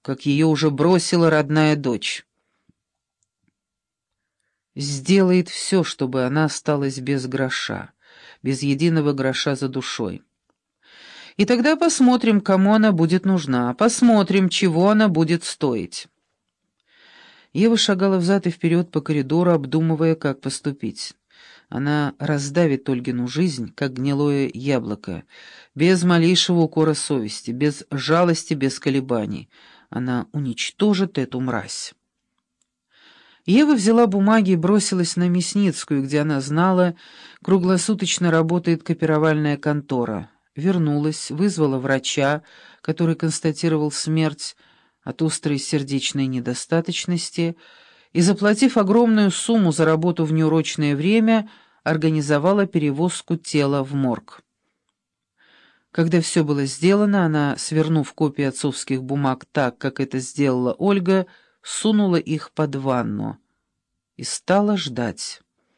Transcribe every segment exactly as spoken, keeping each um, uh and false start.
как ее уже бросила родная дочь. Сделает все, чтобы она осталась без гроша, без единого гроша за душой. И тогда посмотрим, кому она будет нужна, посмотрим, чего она будет стоить. Ева шагала взад и вперед по коридору, обдумывая, как поступить. Она раздавит Ольгину жизнь, как гнилое яблоко, без малейшего укора совести, без жалости, без колебаний. Она уничтожит эту мразь. Ева взяла бумаги и бросилась на Мясницкую, где она знала, круглосуточно работает копировальная контора. Вернулась, вызвала врача, который констатировал смерть от острой сердечной недостаточности, и, заплатив огромную сумму за работу в неурочное время, организовала перевозку тела в морг. Когда все было сделано, она, свернув копии отцовских бумаг так, как это сделала Ольга, сунула их под ванну и стала ждать.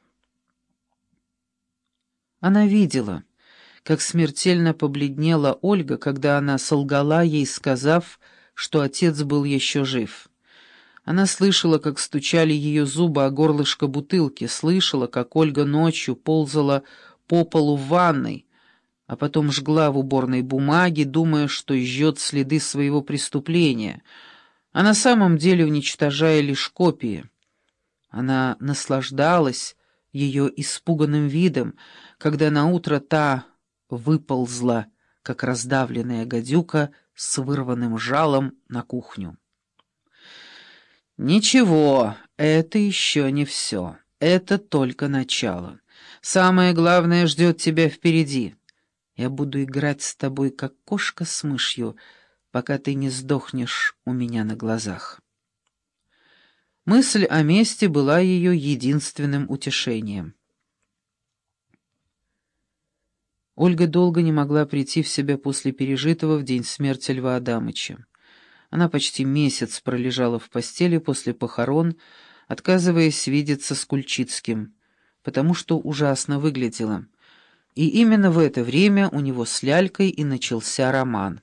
Она видела, как смертельно побледнела Ольга, когда она солгала ей, сказав, что отец был еще жив. Она слышала, как стучали ее зубы о горлышко бутылки, слышала, как Ольга ночью ползала по полу в ванной, а потом жгла в уборной бумаги, думая, что жжет следы своего преступления, а на самом деле уничтожая лишь копии. Она наслаждалась ее испуганным видом, когда наутро та выползла, как раздавленная гадюка с вырванным жалом, на кухню. «Ничего, это еще не все. Это только начало. Самое главное ждет тебя впереди. Я буду играть с тобой, как кошка с мышью, пока ты не сдохнешь у меня на глазах». Мысль о мести была ее единственным утешением. Ольга долго не могла прийти в себя после пережитого в день смерти Льва Адамыча. Она почти месяц пролежала в постели после похорон, отказываясь видеться с Кульчицким, потому что ужасно выглядела. И именно в это время у него с Лялькой и начался роман.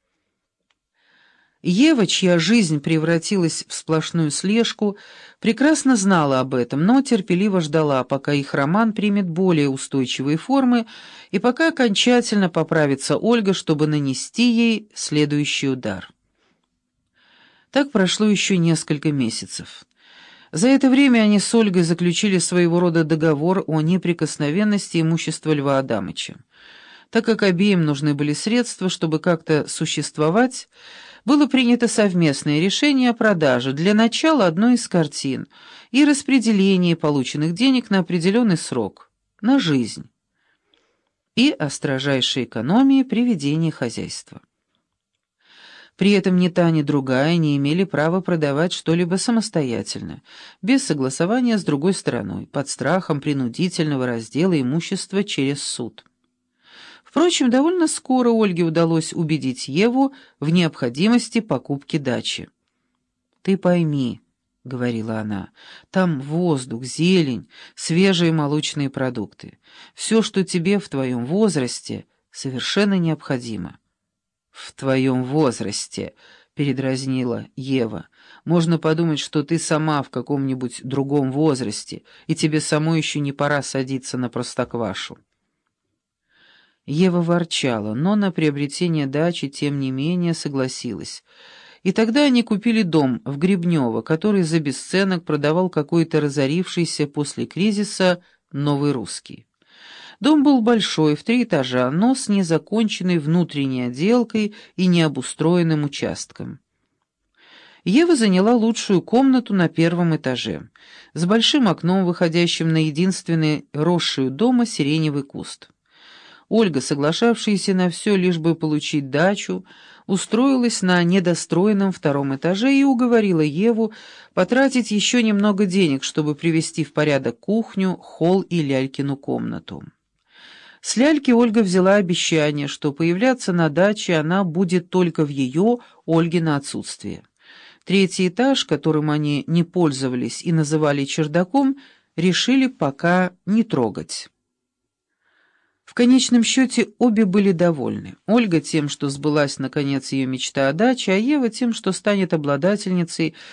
Ева, чья жизнь превратилась в сплошную слежку, прекрасно знала об этом, но терпеливо ждала, пока их роман примет более устойчивые формы и пока окончательно поправится Ольга, чтобы нанести ей следующий удар. Так прошло еще несколько месяцев. За это время они с Ольгой заключили своего рода договор о неприкосновенности имущества Льва Адамыча. Так как обеим нужны были средства, чтобы как-то существовать, было принято совместное решение о продаже для начала одной из картин и распределении полученных денег на определенный срок, на жизнь, и о строжайшей экономии при ведении хозяйства. При этом ни та, ни другая не имели права продавать что-либо самостоятельно, без согласования с другой стороной, под страхом принудительного раздела имущества через суд. Впрочем, довольно скоро Ольге удалось убедить Еву в необходимости покупки дачи. «Ты пойми», — говорила она, — «там воздух, зелень, свежие молочные продукты. Все, что тебе в твоем возрасте, совершенно необходимо». «В твоем возрасте», — передразнила Ева, — «можно подумать, что ты сама в каком-нибудь другом возрасте, и тебе самой еще не пора садиться на простоквашу». Ева ворчала, но на приобретение дачи, тем не менее, согласилась. И тогда они купили дом в Гребнево, который за бесценок продавал какой-то разорившийся после кризиса Новый Русский. Дом был большой, в три этажа, но с незаконченной внутренней отделкой и необустроенным участком. Ева заняла лучшую комнату на первом этаже, с большим окном, выходящим на единственный росший у дома сиреневый куст. Ольга, соглашавшаяся на все, лишь бы получить дачу, устроилась на недостроенном втором этаже и уговорила Еву потратить еще немного денег, чтобы привести в порядок кухню, холл и Лялькину комнату. С Ляльки Ольга взяла обещание, что появляться на даче она будет только в ее, Ольгино отсутствие. Третий этаж, которым они не пользовались и называли чердаком, решили пока не трогать. В конечном счете обе были довольны. Ольга тем, что сбылась наконец ее мечта о даче, а Ева тем, что станет обладательницей